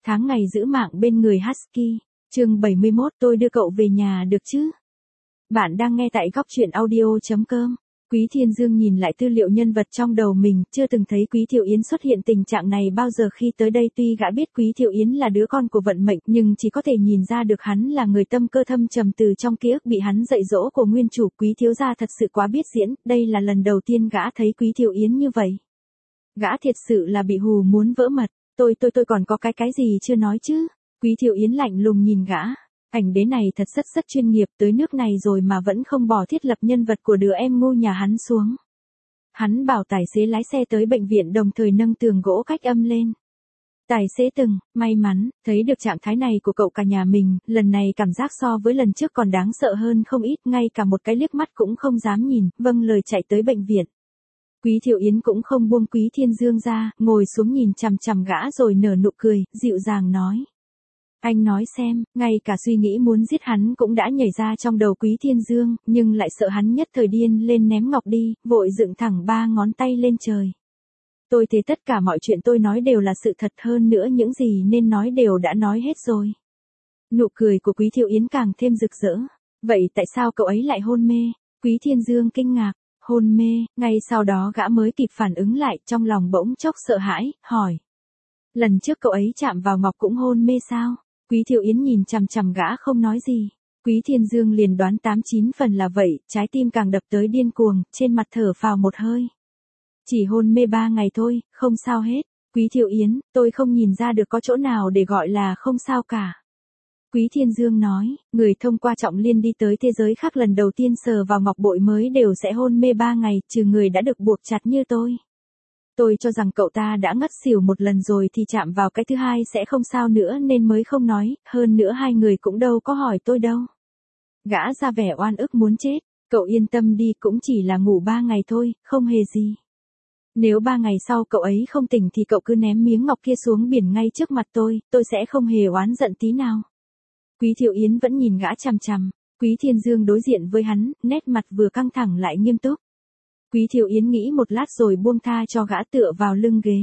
Tháng ngày giữ mạng bên người Husky, chương 71 tôi đưa cậu về nhà được chứ? Bạn đang nghe tại góc truyện audio.com. Quý Thiên Dương nhìn lại tư liệu nhân vật trong đầu mình, chưa từng thấy Quý Thiệu Yến xuất hiện tình trạng này bao giờ khi tới đây. Tuy gã biết Quý Thiệu Yến là đứa con của vận mệnh, nhưng chỉ có thể nhìn ra được hắn là người tâm cơ thâm trầm từ trong ký ức bị hắn dạy dỗ của nguyên chủ. Quý thiếu gia thật sự quá biết diễn, đây là lần đầu tiên gã thấy Quý Thiệu Yến như vậy. Gã thiệt sự là bị hù muốn vỡ mật. Tôi còn có cái gì chưa nói chứ? Quý Thiệu Yến lạnh lùng nhìn gã. Ảnh đế này thật rất chuyên nghiệp, tới nước này rồi mà vẫn không bỏ thiết lập nhân vật của đứa em ngu nhà hắn xuống. Hắn bảo tài xế lái xe tới bệnh viện đồng thời nâng tường gỗ cách âm lên. Tài xế may mắn, thấy được trạng thái này của cậu cả nhà mình, lần này cảm giác so với lần trước còn đáng sợ hơn không ít, ngay cả một cái liếc mắt cũng không dám nhìn, vâng lời chạy tới bệnh viện. Quý Thiệu Yến cũng không buông Quý Thiên Dương ra, ngồi xuống nhìn chằm chằm gã rồi nở nụ cười, dịu dàng nói. Anh nói xem, ngay cả suy nghĩ muốn giết hắn cũng đã nhảy ra trong đầu Quý Thiên Dương, nhưng lại sợ hắn nhất thời điên lên ném ngọc đi, vội dựng thẳng 3 ngón tay lên trời. Tôi thấy tất cả mọi chuyện tôi nói đều là sự thật, hơn nữa những gì nên nói đều đã nói hết rồi. Nụ cười của Quý Thiệu Yến càng thêm rực rỡ. Vậy tại sao cậu ấy lại hôn mê? Quý Thiên Dương kinh ngạc. Hôn mê, ngay sau đó gã mới kịp phản ứng lại, trong lòng bỗng chốc sợ hãi, hỏi. Lần trước cậu ấy chạm vào ngọc cũng hôn mê sao? Quý Thiệu Yến nhìn chằm chằm gã không nói gì. Quý Thiên Dương liền đoán 89 phần là vậy, trái tim càng đập tới điên cuồng, trên mặt thở phào một hơi. Chỉ hôn mê 3 ngày thôi, không sao hết. Quý Thiệu Yến, tôi không nhìn ra được có chỗ nào để gọi là không sao cả. Quý Thiên Dương nói, người thông qua trọng liên đi tới thế giới khác lần đầu tiên sờ vào ngọc bội mới đều sẽ hôn mê 3 ngày, trừ người đã được buộc chặt như tôi. Tôi cho rằng cậu ta đã ngất xỉu một lần rồi thì chạm vào cái thứ hai sẽ không sao nữa nên mới không nói, hơn nữa hai người cũng đâu có hỏi tôi đâu. Gã ra vẻ oan ức muốn chết, cậu yên tâm đi, cũng chỉ là ngủ 3 ngày thôi, không hề gì. Nếu 3 ngày sau cậu ấy không tỉnh thì cậu cứ ném miếng ngọc kia xuống biển ngay trước mặt tôi sẽ không hề oán giận tí nào. Quý Thiệu Yến vẫn nhìn gã chằm chằm, Quý Thiên Dương đối diện với hắn, nét mặt vừa căng thẳng lại nghiêm túc. Quý Thiệu Yến nghĩ một lát rồi buông tha cho gã tựa vào lưng ghế.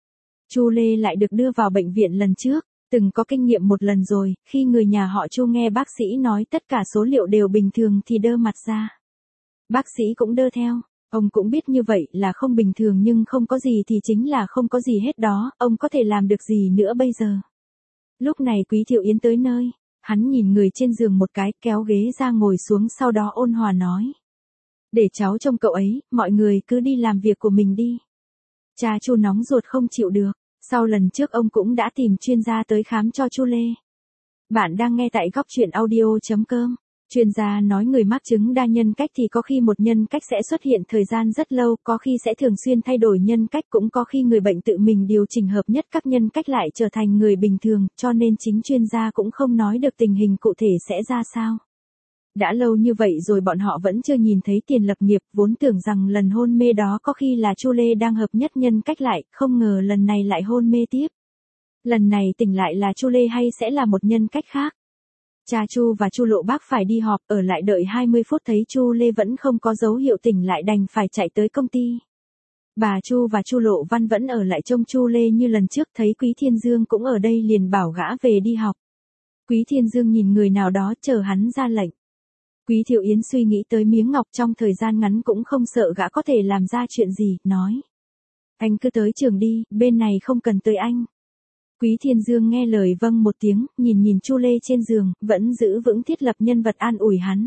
Chu Lê lại được đưa vào bệnh viện lần trước, từng có kinh nghiệm một lần rồi, khi người nhà họ Chu nghe bác sĩ nói tất cả số liệu đều bình thường thì đơ mặt ra. Bác sĩ cũng đơ theo, ông cũng biết như vậy là không bình thường nhưng không có gì thì chính là không có gì hết đó, ông có thể làm được gì nữa bây giờ. Lúc này Quý Thiệu Yến tới nơi. Hắn nhìn người trên giường một cái, kéo ghế ra ngồi xuống, sau đó ôn hòa nói. Để cháu trông cậu ấy, mọi người cứ đi làm việc của mình đi. Cha Chu nóng ruột không chịu được, sau lần trước ông cũng đã tìm chuyên gia tới khám cho Chu Lê. Bạn đang nghe tại góc truyện audio.com. Chuyên gia nói người mắc chứng đa nhân cách thì có khi một nhân cách sẽ xuất hiện thời gian rất lâu, có khi sẽ thường xuyên thay đổi nhân cách, cũng có khi người bệnh tự mình điều chỉnh hợp nhất các nhân cách lại trở thành người bình thường, cho nên chính chuyên gia cũng không nói được tình hình cụ thể sẽ ra sao. Đã lâu như vậy rồi bọn họ vẫn chưa nhìn thấy tiền lập nghiệp, vốn tưởng rằng lần hôn mê đó có khi là Chu Lê đang hợp nhất nhân cách lại, không ngờ lần này lại hôn mê tiếp. Lần này tỉnh lại là Chu Lê hay sẽ là một nhân cách khác? Cha Chu và Chu Lộ Bác phải đi họp, ở lại đợi 20 phút thấy Chu Lê vẫn không có dấu hiệu tỉnh lại đành phải chạy tới công ty. Bà Chu và Chu Lộ Văn vẫn ở lại trông Chu Lê như lần trước, thấy Quý Thiên Dương cũng ở đây liền bảo gã về đi học. Quý Thiên Dương nhìn người nào đó chờ hắn ra lệnh. Quý Thiệu Yến suy nghĩ tới miếng ngọc trong thời gian ngắn cũng không sợ gã có thể làm ra chuyện gì, nói. Anh cứ tới trường đi, bên này không cần tới anh. Quý Thiên Dương nghe lời vâng một tiếng, nhìn Chu Lê trên giường, vẫn giữ vững thiết lập nhân vật an ủi hắn.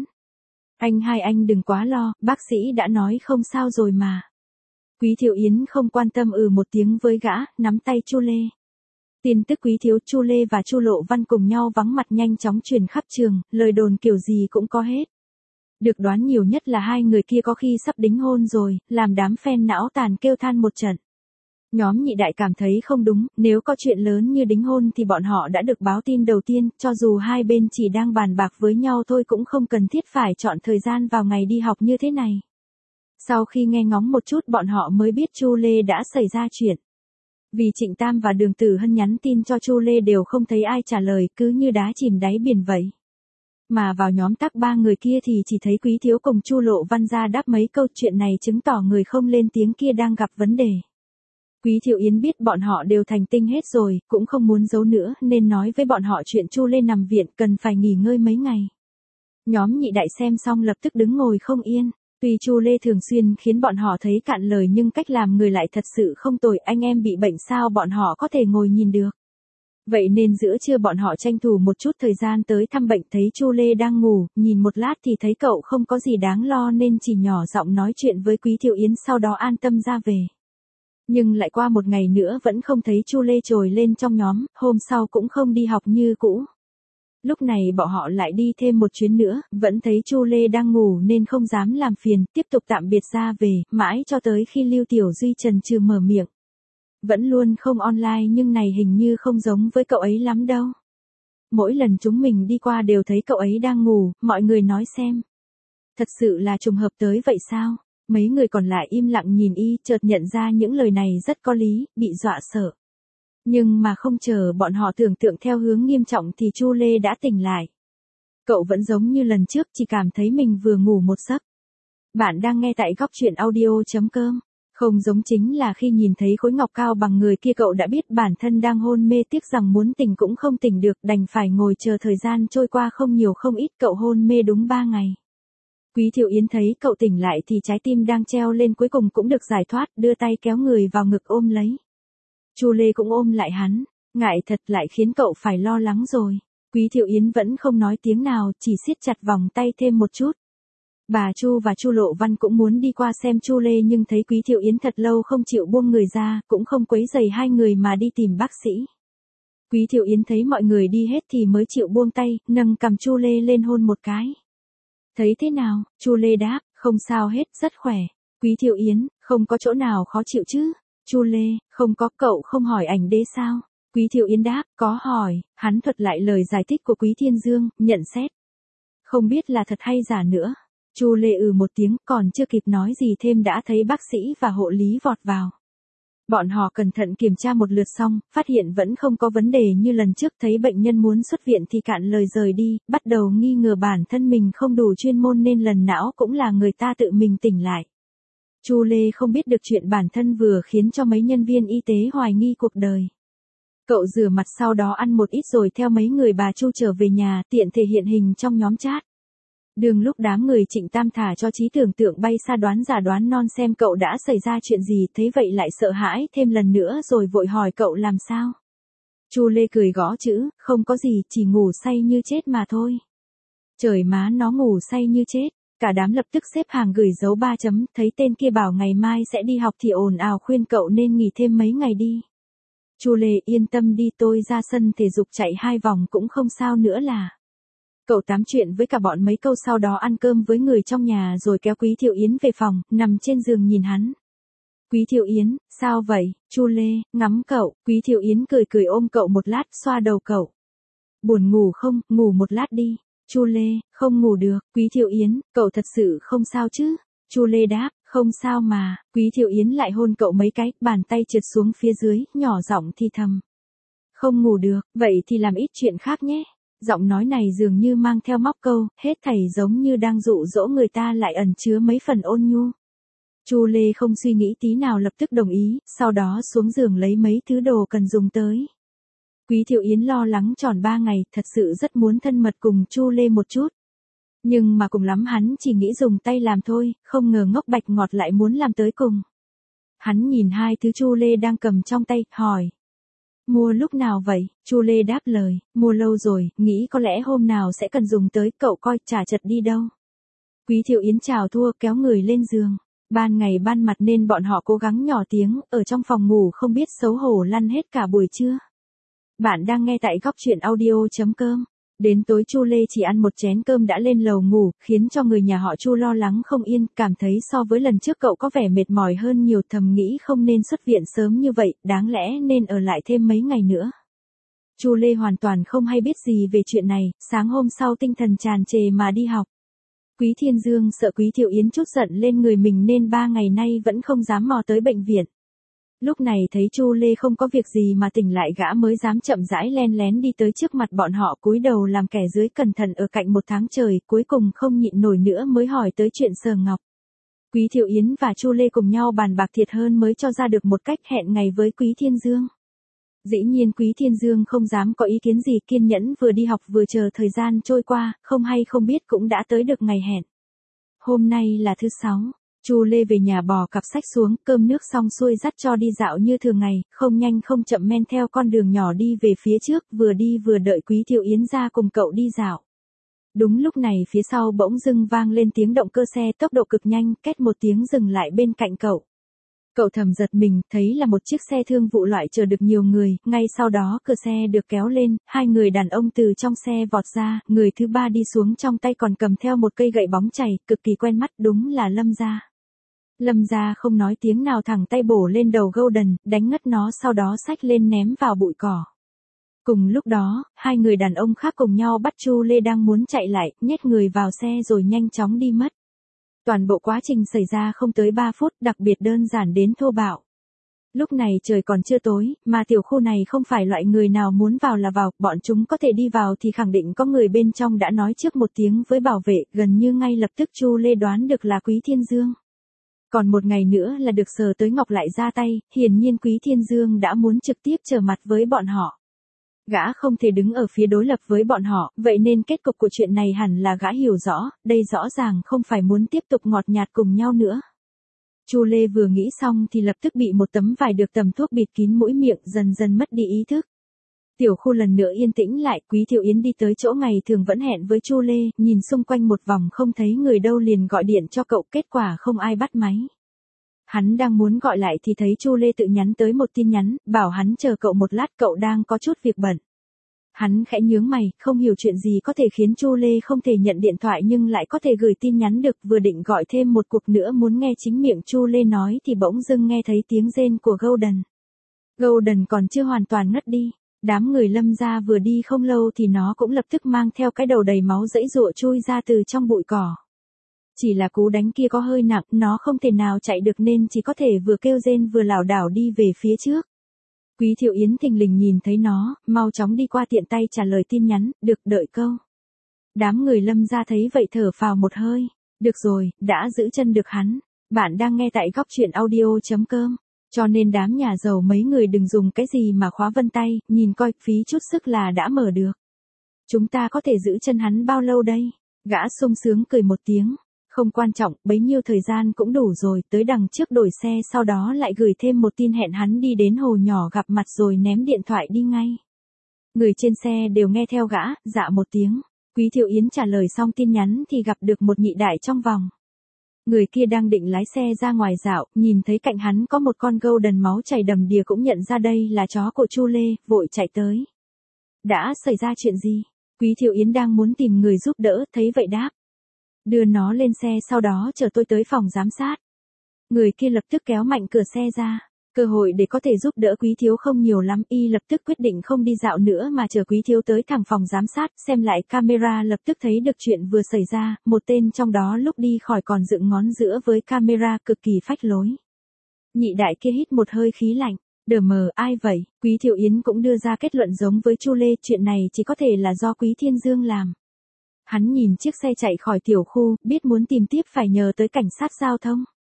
Anh đừng quá lo, bác sĩ đã nói không sao rồi mà. Quý Thiệu Yến không quan tâm một tiếng với gã, nắm tay Chu Lê. Tin tức Quý thiếu Chu Lê và Chu Lộ Văn cùng nhau vắng mặt nhanh chóng truyền khắp trường, lời đồn kiểu gì cũng có hết. Được đoán nhiều nhất là hai người kia có khi sắp đính hôn rồi, làm đám fan não tàn kêu than một trận. Nhóm nhị đại cảm thấy không đúng, nếu có chuyện lớn như đính hôn thì bọn họ đã được báo tin đầu tiên, cho dù hai bên chỉ đang bàn bạc với nhau thôi cũng không cần thiết phải chọn thời gian vào ngày đi học như thế này. Sau khi nghe ngóng một chút bọn họ mới biết Chu Lê đã xảy ra chuyện. Vì Trịnh Tam và Đường Tử Hân nhắn tin cho Chu Lê đều không thấy ai trả lời, cứ như đá chìm đáy biển vậy. Mà vào nhóm tắc 3 người kia thì chỉ thấy Quý thiếu cùng Chu Lộ Văn ra đáp mấy câu, chuyện này chứng tỏ người không lên tiếng kia đang gặp vấn đề. Quý Thiệu Yến biết bọn họ đều thành tinh hết rồi, cũng không muốn giấu nữa nên nói với bọn họ chuyện Chu Lê nằm viện cần phải nghỉ ngơi mấy ngày. Nhóm nhị đại xem xong lập tức đứng ngồi không yên. Tuy Chu Lê thường xuyên khiến bọn họ thấy cạn lời nhưng cách làm người lại thật sự không tồi, anh em bị bệnh sao bọn họ có thể ngồi nhìn được. Vậy nên giữa trưa bọn họ tranh thủ một chút thời gian tới thăm bệnh, thấy Chu Lê đang ngủ, nhìn một lát thì thấy cậu không có gì đáng lo nên chỉ nhỏ giọng nói chuyện với Quý Thiệu Yến sau đó an tâm ra về. Nhưng lại qua một ngày nữa vẫn không thấy Chu Lê trồi lên trong nhóm, hôm sau cũng không đi học như cũ. Lúc này bọn họ lại đi thêm một chuyến nữa, vẫn thấy Chu Lê đang ngủ nên không dám làm phiền, tiếp tục tạm biệt ra về, mãi cho tới khi Lưu Tiểu Duy chần chừ mở miệng. Vẫn luôn không online nhưng này hình như không giống với cậu ấy lắm đâu. Mỗi lần chúng mình đi qua đều thấy cậu ấy đang ngủ, mọi người nói xem. Thật sự là trùng hợp tới vậy sao? Mấy người còn lại im lặng nhìn y, chợt nhận ra những lời này rất có lý, bị dọa sợ. Nhưng mà không chờ bọn họ tưởng tượng theo hướng nghiêm trọng thì Chu Lê đã tỉnh lại. Cậu vẫn giống như lần trước, chỉ cảm thấy mình vừa ngủ một giấc. Bạn đang nghe tại góc truyện audio.com. Không giống chính là khi nhìn thấy khối ngọc cao bằng người kia cậu đã biết bản thân đang hôn mê, tiếc rằng muốn tỉnh cũng không tỉnh được, đành phải ngồi chờ thời gian trôi qua không nhiều không ít, cậu hôn mê đúng 3 ngày. Quý Thiệu Yến thấy cậu tỉnh lại thì trái tim đang treo lên cuối cùng cũng được giải thoát, đưa tay kéo người vào ngực ôm lấy. Chu Lê cũng ôm lại hắn, ngại thật lại khiến cậu phải lo lắng rồi. Quý Thiệu Yến vẫn không nói tiếng nào, chỉ siết chặt vòng tay thêm một chút. Bà Chu và Chu Lộ Văn cũng muốn đi qua xem Chu Lê nhưng thấy Quý Thiệu Yến thật lâu không chịu buông người ra, cũng không quấy rầy hai người mà đi tìm bác sĩ. Quý Thiệu Yến thấy mọi người đi hết thì mới chịu buông tay, nâng cằm Chu Lê lên hôn một cái. Thấy thế nào? Chu Lê đáp, không sao hết, rất khỏe. Quý Thiệu Yến, không có chỗ nào khó chịu chứ? Chu Lê, không có, cậu không hỏi ảnh đế sao? Quý Thiệu Yến đáp, có hỏi, hắn thuật lại lời giải thích của Quý Thiên Dương, nhận xét. Không biết là thật hay giả nữa. Chu Lê một tiếng, còn chưa kịp nói gì thêm đã thấy bác sĩ và hộ lý vọt vào. Bọn họ cẩn thận kiểm tra một lượt xong, phát hiện vẫn không có vấn đề như lần trước, thấy bệnh nhân muốn xuất viện thì cạn lời rời đi, bắt đầu nghi ngờ bản thân mình không đủ chuyên môn nên lần não cũng là người ta tự mình tỉnh lại. Chu Lê không biết được chuyện bản thân vừa khiến cho mấy nhân viên y tế hoài nghi cuộc đời. Cậu rửa mặt sau đó ăn một ít rồi theo mấy người bà Chu trở về nhà, tiện thể hiện hình trong nhóm chat. Đường lúc đám người Trịnh Tam thả cho trí tưởng tượng bay xa đoán giả đoán non xem cậu đã xảy ra chuyện gì, thấy vậy lại sợ hãi thêm lần nữa rồi vội hỏi cậu làm sao. Chu Lê cười gõ chữ, không có gì, chỉ ngủ say như chết mà thôi. Trời má nó ngủ say như chết, cả đám lập tức xếp hàng gửi dấu 3 chấm, thấy tên kia bảo ngày mai sẽ đi học thì ồn ào khuyên cậu nên nghỉ thêm mấy ngày đi. Chu Lê yên tâm đi, tôi ra sân thể dục chạy 2 vòng cũng không sao nữa là. Cậu tám chuyện với cả bọn mấy câu sau đó ăn cơm với người trong nhà rồi kéo Quý Thiệu Yến về phòng, nằm trên giường nhìn hắn. Quý Thiệu Yến, sao vậy? Chu Lê, ngắm cậu. Quý Thiệu Yến cười cười ôm cậu một lát, xoa đầu cậu. Buồn ngủ không? Ngủ một lát đi. Chu Lê, không ngủ được. Quý Thiệu Yến, cậu thật sự không sao chứ? Chu Lê đáp, không sao mà. Quý Thiệu Yến lại hôn cậu mấy cái, bàn tay trượt xuống phía dưới, nhỏ giọng thì thầm. Không ngủ được, vậy thì làm ít chuyện khác nhé. Giọng nói này dường như mang theo móc câu, hết thảy giống như đang dụ dỗ người ta lại ẩn chứa mấy phần ôn nhu. Chu Lê không suy nghĩ tí nào lập tức đồng ý, sau đó xuống giường lấy mấy thứ đồ cần dùng tới. Quý Thiệu Yến lo lắng tròn 3 ngày, thật sự rất muốn thân mật cùng Chu Lê một chút. Nhưng mà cùng lắm hắn chỉ nghĩ dùng tay làm thôi, không ngờ ngốc bạch ngọt lại muốn làm tới cùng. Hắn nhìn hai thứ Chu Lê đang cầm trong tay, hỏi. Mua lúc nào vậy? Chu Lê đáp lời, mua lâu rồi, nghĩ có lẽ hôm nào sẽ cần dùng tới, cậu coi chả chật đi đâu. Quý Thiệu Yến chào thua kéo người lên giường. Ban ngày ban mặt nên bọn họ cố gắng nhỏ tiếng, ở trong phòng ngủ không biết xấu hổ lăn hết cả buổi trưa. Bạn đang nghe tại góc truyện audio.com. Đến tối Chu Lê chỉ ăn một chén cơm đã lên lầu ngủ, khiến cho người nhà họ Chu lo lắng không yên, cảm thấy so với lần trước cậu có vẻ mệt mỏi hơn nhiều, thầm nghĩ không nên xuất viện sớm như vậy, đáng lẽ nên ở lại thêm mấy ngày nữa. Chu Lê hoàn toàn không hay biết gì về chuyện này, sáng hôm sau tinh thần tràn trề mà đi học. Quý Thiên Dương sợ Quý Thiệu Yến chút giận lên người mình nên 3 ngày nay vẫn không dám mò tới bệnh viện. Lúc này thấy Chu Lê không có việc gì mà tỉnh lại, gã mới dám chậm rãi len lén đi tới trước mặt bọn họ, cúi đầu làm kẻ dưới cẩn thận ở cạnh 1 tháng trời, cuối cùng không nhịn nổi nữa mới hỏi tới chuyện Sở Ngọc. Quý Thiệu Yến và Chu Lê cùng nhau bàn bạc thiệt hơn mới cho ra được một cách hẹn ngày với Quý Thiên Dương. Dĩ nhiên Quý Thiên Dương không dám có ý kiến gì, kiên nhẫn vừa đi học vừa chờ thời gian trôi qua, không hay không biết cũng đã tới được ngày hẹn. Hôm nay là thứ 6, Chu Lê về nhà bỏ cặp sách xuống, cơm nước xong xuôi dắt cho đi dạo như thường ngày, không nhanh không chậm men theo con đường nhỏ đi về phía trước, vừa đi vừa đợi Quý Thiệu Yến ra cùng cậu đi dạo. Đúng lúc này phía sau bỗng dưng vang lên tiếng động cơ xe tốc độ cực nhanh, két một tiếng dừng lại bên cạnh cậu. Cậu thầm giật mình, thấy là một chiếc xe thương vụ loại chở được nhiều người, ngay sau đó cửa xe được kéo lên, hai người đàn ông từ trong xe vọt ra, người thứ ba đi xuống trong tay còn cầm theo một cây gậy bóng chày, cực kỳ quen mắt, đúng là Lâm gia. Lâm gia không nói tiếng nào thẳng tay bổ lên đầu Golden, đánh ngất nó sau đó xách lên ném vào bụi cỏ. Cùng lúc đó, hai người đàn ông khác cùng nhau bắt Chu Lê đang muốn chạy lại, nhét người vào xe rồi nhanh chóng đi mất. Toàn bộ quá trình xảy ra không tới 3 phút, đặc biệt đơn giản đến thô bạo. Lúc này trời còn chưa tối, mà tiểu khu này không phải loại người nào muốn vào là vào, bọn chúng có thể đi vào thì khẳng định có người bên trong đã nói trước một tiếng với bảo vệ, gần như ngay lập tức Chu Lê đoán được là Quý Thiên Dương. Còn một ngày nữa là được Sở Tới Ngọc lại ra tay, hiển nhiên Quý Thiên Dương đã muốn trực tiếp trở mặt với bọn họ. Gã không thể đứng ở phía đối lập với bọn họ, vậy nên kết cục của chuyện này hẳn là gã hiểu rõ, đây rõ ràng không phải muốn tiếp tục ngọt nhạt cùng nhau nữa. Chu Lê vừa nghĩ xong thì lập tức bị một tấm vải được tầm thuốc bịt kín mũi miệng, dần dần mất đi ý thức. Tiểu khu lần nữa yên tĩnh lại, Quý Thiệu Yến đi tới chỗ ngày thường vẫn hẹn với Chu Lê, nhìn xung quanh một vòng không thấy người đâu liền gọi điện cho cậu, kết quả không ai bắt máy. Hắn đang muốn gọi lại thì thấy Chu Lê tự nhắn tới một tin nhắn, bảo hắn chờ cậu một lát, cậu đang có chút việc bận. Hắn khẽ nhướng mày, không hiểu chuyện gì có thể khiến Chu Lê không thể nhận điện thoại nhưng lại có thể gửi tin nhắn được, vừa định gọi thêm một cuộc nữa muốn nghe chính miệng Chu Lê nói thì bỗng dưng nghe thấy tiếng rên của Golden. Golden còn chưa hoàn toàn ngất đi, đám người Lâm gia vừa đi không lâu thì nó cũng lập tức mang theo cái đầu đầy máu giãy giụa chui ra từ trong bụi cỏ. Chỉ là cú đánh kia có hơi nặng, nó không thể nào chạy được nên chỉ có thể vừa kêu rên vừa lảo đảo đi về phía trước. Quý Thiệu Yến thình lình nhìn thấy nó, mau chóng đi qua tiện tay trả lời tin nhắn, được, đợi câu. Đám người Lâm gia thấy vậy thở phào một hơi, được rồi, đã giữ chân được hắn. Bạn đang nghe tại góc truyện audio.com, cho nên đám nhà giàu mấy người đừng dùng cái gì mà khóa vân tay, nhìn coi, phí chút sức là đã mở được. Chúng ta có thể giữ chân hắn bao lâu đây? Gã sung sướng cười một tiếng. Không quan trọng, bấy nhiêu thời gian cũng đủ rồi, tới đằng trước đổi xe sau đó lại gửi thêm một tin hẹn hắn đi đến hồ nhỏ gặp mặt rồi ném điện thoại đi ngay. Người trên xe đều nghe theo gã, dạ một tiếng. Quý Thiệu Yến trả lời xong tin nhắn thì gặp được một nhị đại trong vòng. Người kia đang định lái xe ra ngoài dạo, nhìn thấy cạnh hắn có một con Golden máu chảy đầm đìa cũng nhận ra đây là chó của Chu Lê, vội chạy tới. Đã xảy ra chuyện gì? Quý Thiệu Yến đang muốn tìm người giúp đỡ, thấy vậy đáp. Đưa nó lên xe sau đó chở tôi tới phòng giám sát. Người kia lập tức kéo mạnh cửa xe ra. Cơ hội để có thể giúp đỡ Quý Thiếu không nhiều lắm, y lập tức quyết định không đi dạo nữa mà chở Quý Thiếu tới thẳng phòng giám sát, xem lại camera lập tức thấy được chuyện vừa xảy ra, một tên trong đó lúc đi khỏi còn dựng ngón giữa với camera cực kỳ phách lối. Nhị đại kia hít một hơi khí lạnh, đờ mờ, ai vậy? Quý Thiệu Yến cũng đưa ra kết luận giống với Chu Lê, chuyện này chỉ có thể là do Quý Thiên Dương làm. Hắn nhìn chiếc xe chạy khỏi tiểu khu, biết muốn tìm tiếp phải nhờ tới cảnh sát giao thông.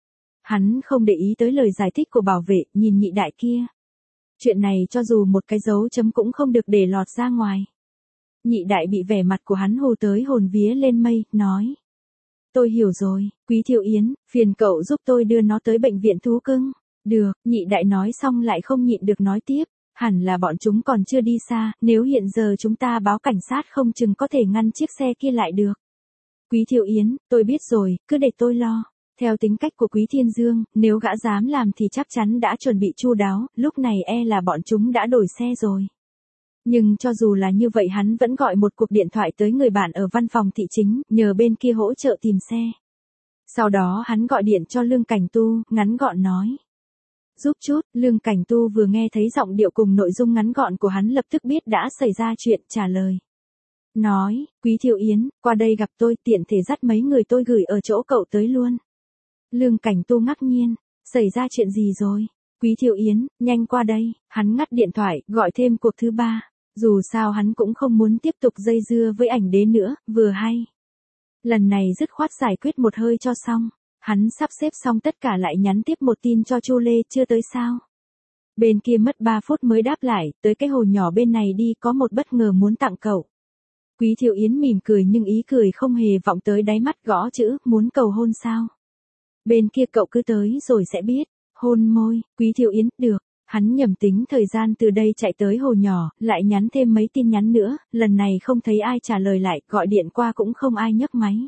Hắn không để ý tới lời giải thích của bảo vệ, nhìn nhị đại kia. Chuyện này cho dù một cái dấu chấm cũng không được để lọt ra ngoài. Nhị đại bị vẻ mặt của hắn hù tới hồn vía lên mây, nói. Tôi hiểu rồi, Quý Thiệu Yến, phiền cậu giúp tôi đưa nó tới bệnh viện thú cưng. Được, nhị đại nói xong lại không nhịn được nói tiếp. Hẳn là bọn chúng còn chưa đi xa, nếu hiện giờ chúng ta báo cảnh sát không chừng có thể ngăn chiếc xe kia lại được. Quý Thiệu Yến, tôi biết rồi, cứ để tôi lo. Theo tính cách của Quý Thiên Dương, nếu gã dám làm thì chắc chắn đã chuẩn bị chu đáo, lúc này là bọn chúng đã đổi xe rồi. Nhưng cho dù là như vậy hắn vẫn gọi một cuộc điện thoại tới người bạn ở văn phòng thị chính, nhờ bên kia hỗ trợ tìm xe. Sau đó hắn gọi điện cho Lương Cảnh Tu, ngắn gọn nói. Giúp chút, Lương Cảnh Tu vừa nghe thấy giọng điệu cùng nội dung ngắn gọn của hắn lập tức biết đã xảy ra chuyện, trả lời. Nói, Quý Thiệu Yến, qua đây gặp tôi, tiện thể dắt mấy người tôi gửi ở chỗ cậu tới luôn. Lương Cảnh Tu ngạc nhiên, xảy ra chuyện gì rồi? Quý Thiệu Yến, nhanh qua đây, hắn ngắt điện thoại, gọi thêm cuộc thứ 3. Dù sao hắn cũng không muốn tiếp tục dây dưa với ảnh đế nữa, vừa hay. Lần này dứt khoát giải quyết một hơi cho xong. Hắn sắp xếp xong tất cả lại nhắn tiếp một tin cho Chu Lê, chưa tới sao? Bên kia mất 3 phút mới đáp lại, tới cái hồ nhỏ bên này đi, có một bất ngờ muốn tặng cậu. Quý Thiệu Yến mỉm cười nhưng ý cười không hề vọng tới đáy mắt, gõ chữ, muốn cầu hôn sao? Bên kia cậu cứ tới rồi sẽ biết. Hôn môi, Quý Thiệu Yến, được. Hắn nhẩm tính thời gian từ đây chạy tới hồ nhỏ, lại nhắn thêm mấy tin nhắn nữa, lần này không thấy ai trả lời lại, gọi điện qua cũng không ai nhấc máy.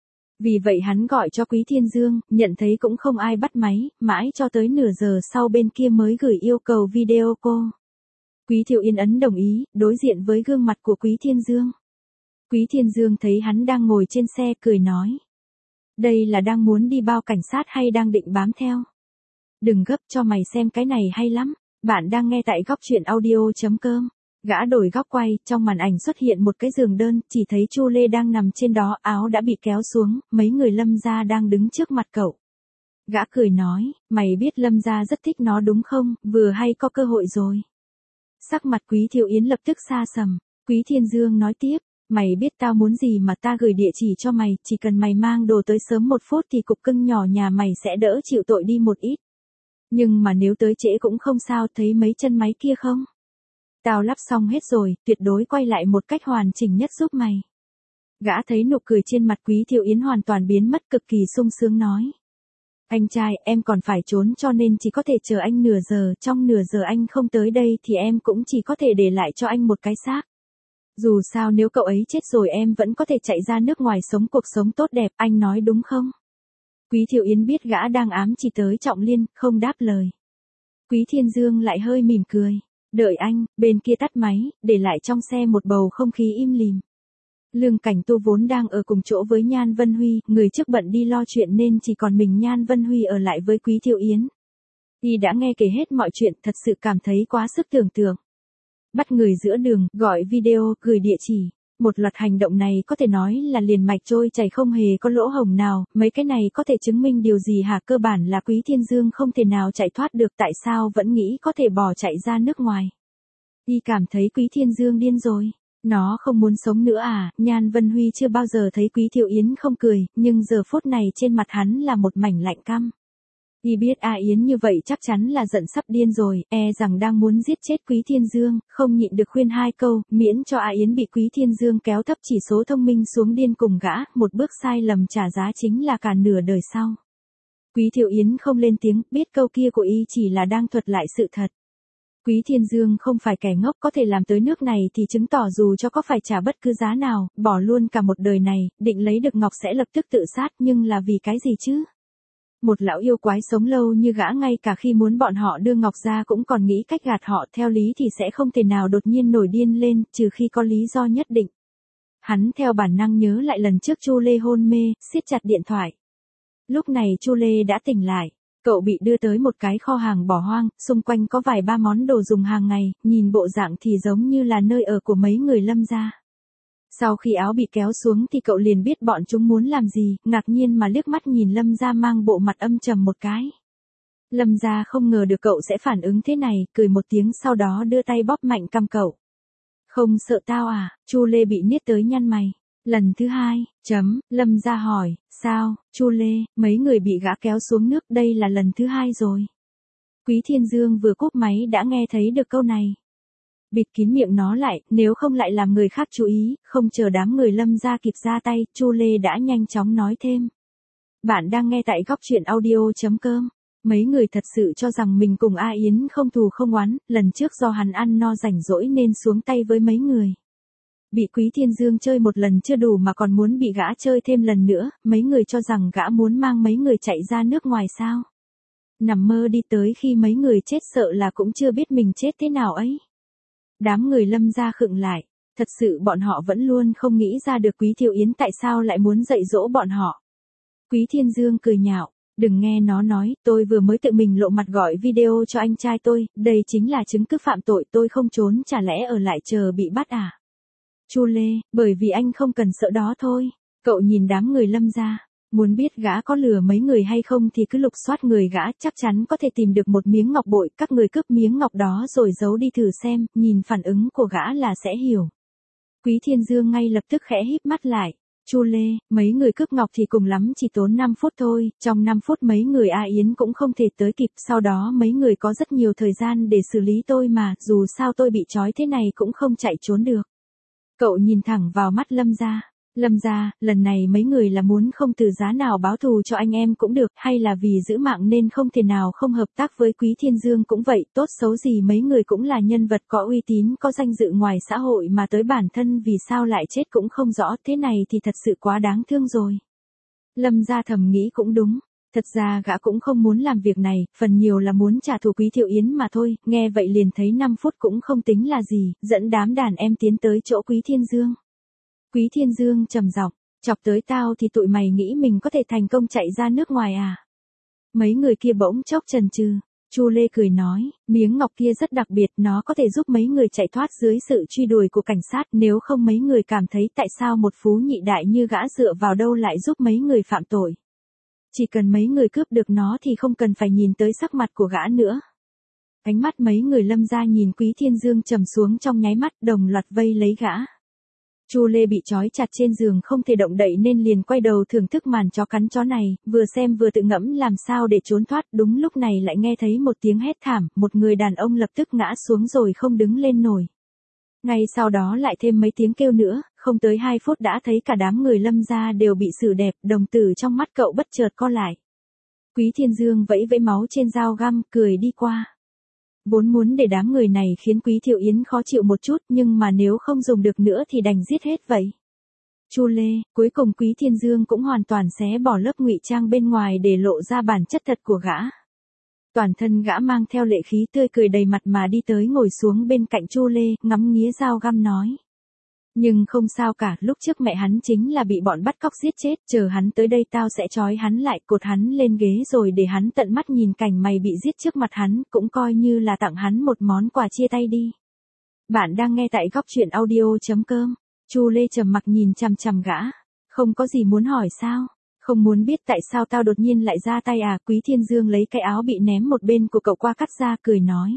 Vì vậy hắn gọi cho Quý Thiên Dương, nhận thấy cũng không ai bắt máy, mãi cho tới nửa giờ sau bên kia mới gửi yêu cầu video call. Quý Thiệu Yến ấn đồng ý, đối diện với gương mặt của Quý Thiên Dương. Quý Thiên Dương thấy hắn đang ngồi trên xe, cười nói. Đây là đang muốn đi bao cảnh sát hay đang định bám theo? Đừng gấp, cho mày xem cái này hay lắm. Bạn đang nghe tại góc truyện audio.com. Gã đổi góc quay, trong màn ảnh xuất hiện một cái giường đơn, chỉ thấy Chu Lê đang nằm trên đó, áo đã bị kéo xuống, mấy người Lâm gia đang đứng trước mặt cậu. Gã cười nói, mày biết Lâm gia rất thích nó đúng không, vừa hay có cơ hội rồi. Sắc mặt Quý Thiệu Yến lập tức xa sầm. Quý Thiên Dương nói tiếp, mày biết tao muốn gì mà ta gửi địa chỉ cho mày, chỉ cần mày mang đồ tới sớm 1 phút thì cục cưng nhỏ nhà mày sẽ đỡ chịu tội đi một ít. Nhưng mà nếu tới trễ cũng không sao, thấy mấy chân máy kia không? Tao lắp xong hết rồi, tuyệt đối quay lại một cách hoàn chỉnh nhất giúp mày. Gã thấy nụ cười trên mặt Quý Thiệu Yến hoàn toàn biến mất, cực kỳ sung sướng nói. Anh trai, em còn phải trốn cho nên chỉ có thể chờ anh nửa giờ, trong nửa giờ anh không tới đây thì em cũng chỉ có thể để lại cho anh một cái xác. Dù sao nếu cậu ấy chết rồi em vẫn có thể chạy ra nước ngoài sống cuộc sống tốt đẹp, anh nói đúng không? Quý Thiệu Yến biết gã đang ám chỉ tới Trọng Liên, không đáp lời. Quý Thiên Dương lại hơi mỉm cười. Đợi anh, bên kia tắt máy, để lại trong xe một bầu không khí im lìm. Lương Cảnh Tu vốn đang ở cùng chỗ với Nhan Vân Huy, người trước bận đi lo chuyện nên chỉ còn mình Nhan Vân Huy ở lại với Quý Thiệu Yến. Y đã nghe kể hết mọi chuyện, thật sự cảm thấy quá sức tưởng tượng. Bắt người giữa đường, gọi video, gửi địa chỉ. Một loạt hành động này có thể nói là liền mạch trôi chảy không hề có lỗ hổng nào, mấy cái này có thể chứng minh điều gì hả? Cơ bản là Quý Thiên Dương không thể nào chạy thoát được, tại sao vẫn nghĩ có thể bỏ chạy ra nước ngoài. Y cảm thấy Quý Thiên Dương điên rồi. Nó không muốn sống nữa à? Nhan Vân Huy chưa bao giờ thấy Quý Thiệu Yến không cười, nhưng giờ phút này trên mặt hắn là một mảnh lạnh căm. Y biết A Yến như vậy chắc chắn là giận sắp điên rồi, rằng đang muốn giết chết Quý Thiên Dương, không nhịn được khuyên 2 câu, miễn cho A Yến bị Quý Thiên Dương kéo thấp chỉ số thông minh xuống điên cùng gã, một bước sai lầm trả giá chính là cả nửa đời sau. Quý Thiệu Yến không lên tiếng, biết câu kia của Y chỉ là đang thuật lại sự thật. Quý Thiên Dương không phải kẻ ngốc, có thể làm tới nước này thì chứng tỏ dù cho có phải trả bất cứ giá nào, bỏ luôn cả một đời này, định lấy được ngọc sẽ lập tức tự sát, nhưng là vì cái gì chứ? Một lão yêu quái sống lâu như gã ngay cả khi muốn bọn họ đưa ngọc ra cũng còn nghĩ cách gạt họ, theo lý thì sẽ không thể nào đột nhiên nổi điên lên, trừ khi có lý do nhất định. Hắn theo bản năng nhớ lại lần trước Chu Lê hôn mê, siết chặt điện thoại. Lúc này Chu Lê đã tỉnh lại. Cậu bị đưa tới một cái kho hàng bỏ hoang, xung quanh có vài ba món đồ dùng hàng ngày, nhìn bộ dạng thì giống như là nơi ở của mấy người Lâm gia. Sau khi áo bị kéo xuống thì cậu liền biết bọn chúng muốn làm gì, ngạc nhiên mà liếc mắt nhìn Lâm gia mang bộ mặt âm trầm một cái. Lâm gia không ngờ được cậu sẽ phản ứng thế này, cười một tiếng sau đó đưa tay bóp mạnh cằm cậu. Không sợ tao à? Chu Lê bị niết tới nhăn mày. Lần thứ 2, Lâm gia hỏi, sao, Chu Lê, mấy người bị gã kéo xuống nước, đây là lần thứ 2 rồi. Quý Thiên Dương vừa cúp máy đã nghe thấy được câu này. Bịt kín miệng nó lại, nếu không lại làm người khác chú ý, không chờ đám người Lâm gia kịp ra tay, Chu Lê đã nhanh chóng nói thêm. Bạn đang nghe tại góc truyện audio.com. Mấy người thật sự cho rằng mình cùng A Yến không thù không oán, lần trước do hắn ăn no rảnh rỗi nên xuống tay với mấy người. Bị Quý Thiên Dương chơi một lần chưa đủ mà còn muốn bị gã chơi thêm lần nữa, mấy người cho rằng gã muốn mang mấy người chạy ra nước ngoài sao. Nằm mơ đi, tới khi mấy người chết sợ là cũng chưa biết mình chết thế nào ấy. Đám người Lâm gia khựng lại, thật sự bọn họ vẫn luôn không nghĩ ra được Quý Thiệu Yến tại sao lại muốn dạy dỗ bọn họ. Quý Thiên Dương cười nhạo, đừng nghe nó nói, tôi vừa mới tự mình lộ mặt gọi video cho anh trai tôi, đây chính là chứng cứ phạm tội, tôi không trốn chả lẽ ở lại chờ bị bắt à? Chu Lê, bởi vì anh không cần sợ đó thôi. Cậu nhìn đám người Lâm gia, muốn biết gã có lừa mấy người hay không thì cứ lục soát người gã, chắc chắn có thể tìm được một miếng ngọc bội, các người cướp miếng ngọc đó rồi giấu đi thử xem, nhìn phản ứng của gã là sẽ hiểu. Quý Thiên Dương ngay lập tức khẽ híp mắt lại. Chu Lê, mấy người cướp ngọc thì cùng lắm chỉ tốn 5 phút thôi, trong 5 phút mấy người A Yến cũng không thể tới kịp, sau đó mấy người có rất nhiều thời gian để xử lý tôi mà, dù sao tôi bị trói thế này cũng không chạy trốn được. Cậu nhìn thẳng vào mắt Lâm gia. Lâm gia, lần này mấy người là muốn không từ giá nào báo thù cho anh em cũng được, hay là vì giữ mạng nên không thể nào không hợp tác với Quý Thiên Dương cũng vậy, tốt xấu gì mấy người cũng là nhân vật có uy tín, có danh dự ngoài xã hội mà tới bản thân vì sao lại chết cũng không rõ, thế này thì thật sự quá đáng thương rồi. Lâm gia thầm nghĩ cũng đúng. Thật ra gã cũng không muốn làm việc này, phần nhiều là muốn trả thù Quý Thiệu Yến mà thôi, nghe vậy liền thấy 5 phút cũng không tính là gì, dẫn đám đàn em tiến tới chỗ Quý Thiên Dương. Quý Thiên Dương trầm giọng, chọc tới tao thì tụi mày nghĩ mình có thể thành công chạy ra nước ngoài à? Mấy người kia bỗng chốc chần chừ. Chu Lê cười nói, miếng ngọc kia rất đặc biệt, nó có thể giúp mấy người chạy thoát dưới sự truy đuổi của cảnh sát, nếu không mấy người cảm thấy tại sao một phú nhị đại như gã dựa vào đâu lại giúp mấy người phạm tội. Chỉ cần mấy người cướp được nó thì không cần phải nhìn tới sắc mặt của gã nữa. Ánh mắt mấy người Lâm gia nhìn Quý Thiên Dương trầm xuống trong nháy mắt, đồng loạt vây lấy gã. Chu Lê bị trói chặt trên giường không thể động đậy nên liền quay đầu thưởng thức màn chó cắn chó này, vừa xem vừa tự ngẫm làm sao để trốn thoát, đúng lúc này lại nghe thấy một tiếng hét thảm, một người đàn ông lập tức ngã xuống rồi không đứng lên nổi. Ngay sau đó lại thêm mấy tiếng kêu nữa, không tới 2 phút đã thấy cả đám người Lâm gia đều bị xử đẹp, đồng tử trong mắt cậu bất chợt co lại. Quý Thiên Dương vẫy vẫy máu trên dao găm, cười đi qua. Vốn muốn để đám người này khiến Quý Thiệu Yến khó chịu một chút, nhưng mà nếu không dùng được nữa thì đành giết hết vậy. Chu Lê, cuối cùng Quý Thiên Dương cũng hoàn toàn xé bỏ lớp ngụy trang bên ngoài để lộ ra bản chất thật của gã. Toàn thân gã mang theo lệ khí tươi cười đầy mặt mà đi tới ngồi xuống bên cạnh Chu Lê, ngắm nghía dao găm nói. Nhưng không sao cả, lúc trước mẹ hắn chính là bị bọn bắt cóc giết chết, chờ hắn tới đây tao sẽ trói hắn lại, cột hắn lên ghế rồi để hắn tận mắt nhìn cảnh mày bị giết trước mặt hắn, cũng coi như là tặng hắn một món quà chia tay đi. Bạn đang nghe tại góc truyện audio.com. Chu Lê trầm mặc nhìn chằm chằm gã. Không có gì muốn hỏi sao? Không muốn biết tại sao tao đột nhiên lại ra tay à? Quý Thiên Dương lấy cái áo bị ném một bên của cậu qua cắt ra, cười nói.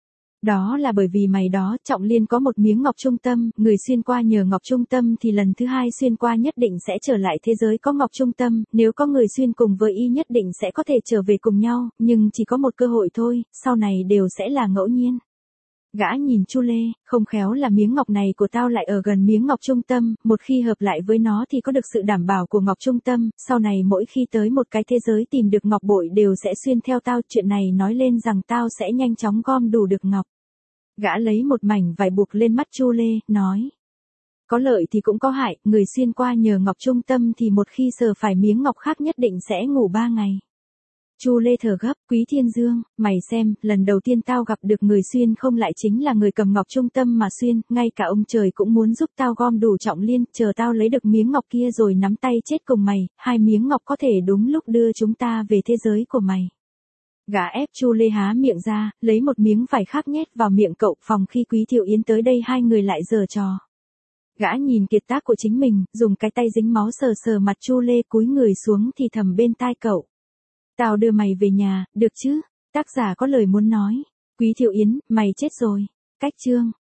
Đó là bởi vì mày đó, Trọng Liên có một miếng ngọc trung tâm, người xuyên qua nhờ ngọc trung tâm thì lần thứ 2 xuyên qua nhất định sẽ trở lại thế giới có ngọc trung tâm, nếu có người xuyên cùng với y nhất định sẽ có thể trở về cùng nhau, nhưng chỉ có một cơ hội thôi, sau này đều sẽ là ngẫu nhiên. Gã nhìn Chu Lê, không khéo là miếng ngọc này của tao lại ở gần miếng ngọc trung tâm, một khi hợp lại với nó thì có được sự đảm bảo của ngọc trung tâm, sau này mỗi khi tới một cái thế giới tìm được ngọc bội đều sẽ xuyên theo tao, chuyện này nói lên rằng tao sẽ nhanh chóng gom đủ được ngọc. Gã lấy một mảnh vải buộc lên mắt Chu Lê, nói. Có lợi thì cũng có hại, người xuyên qua nhờ ngọc trung tâm thì một khi sờ phải miếng ngọc khác nhất định sẽ ngủ 3 ngày. Chu Lê thở gấp, Quý Thiên Dương, mày xem, lần đầu tiên tao gặp được người xuyên không lại chính là người cầm ngọc trung tâm mà xuyên, ngay cả ông trời cũng muốn giúp tao gom đủ Trọng Liên, chờ tao lấy được miếng ngọc kia rồi nắm tay chết cùng mày, 2 miếng ngọc có thể đúng lúc đưa chúng ta về thế giới của mày. Gã ép Chu Lê há miệng ra, lấy một miếng vải khác nhét vào miệng cậu, phòng khi Quý Thiệu Yến tới đây hai người lại giở trò. Gã nhìn kiệt tác của chính mình, dùng cái tay dính máu sờ sờ mặt Chu Lê, cúi người xuống thì thầm bên tai cậu. Tao đưa mày về nhà, được chứ? Tác giả có lời muốn nói. Quý Thiệu Yến, mày chết rồi. Cách chương.